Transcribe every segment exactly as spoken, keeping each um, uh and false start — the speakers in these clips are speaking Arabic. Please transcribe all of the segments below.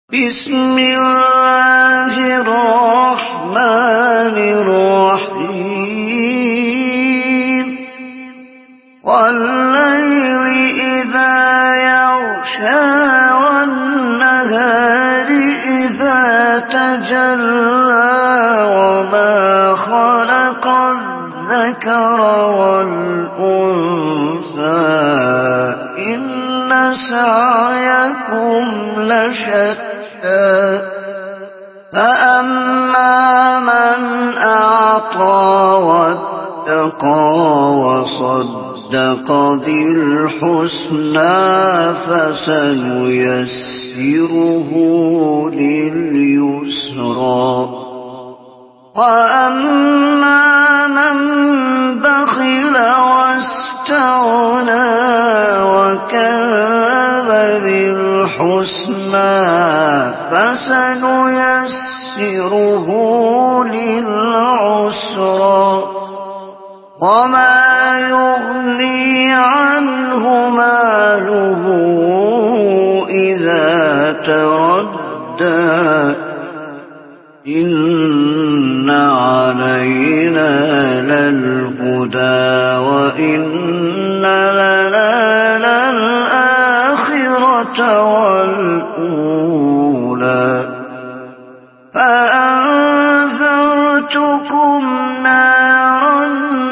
بسم الله الرحمن الرحيم والليل إذا يغشى والنهار إذا تجلى وما خلق الذكر والأنثى إن سعيكم لشتى فأما من أعطى واتقى وصدق بالحسنى فسنيسره لليسرى وأما من بخل واستغنى وكذب بالحسنى فسنيسره للعسرى وما يغني عنه ماله إذا تردى إن علينا للهدى وإن لنا للآخرة والأولى فأنذرتكم نارا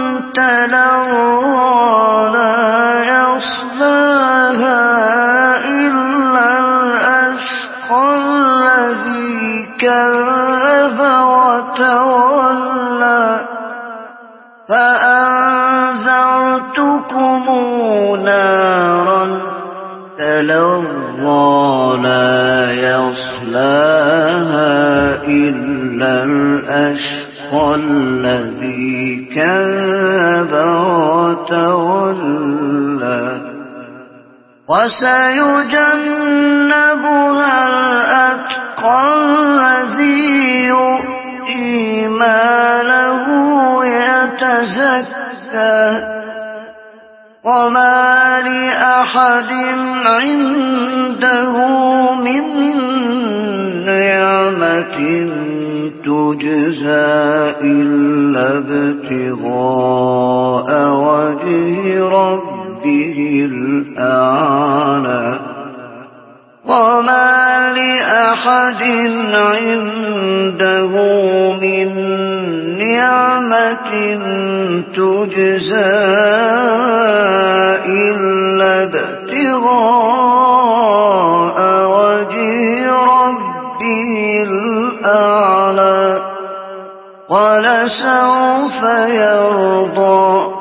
تلظى لا يصلاها إلا الأشقى الذي كذب وتولى فأنذرتكم نارا تلظى لا يصلاها إلا الأشقى الذي كذب وتولى وسيجنبها الأتقى الذي يؤتي ماله يتزكى وما لأحد عنده من نعمة تجزى إلا ابتغاء وجه ربه الأعلى وما لأحد عنده من نعمة تجزى إلا ابتغاء وجه ربه الأعلى ولسوف يرضى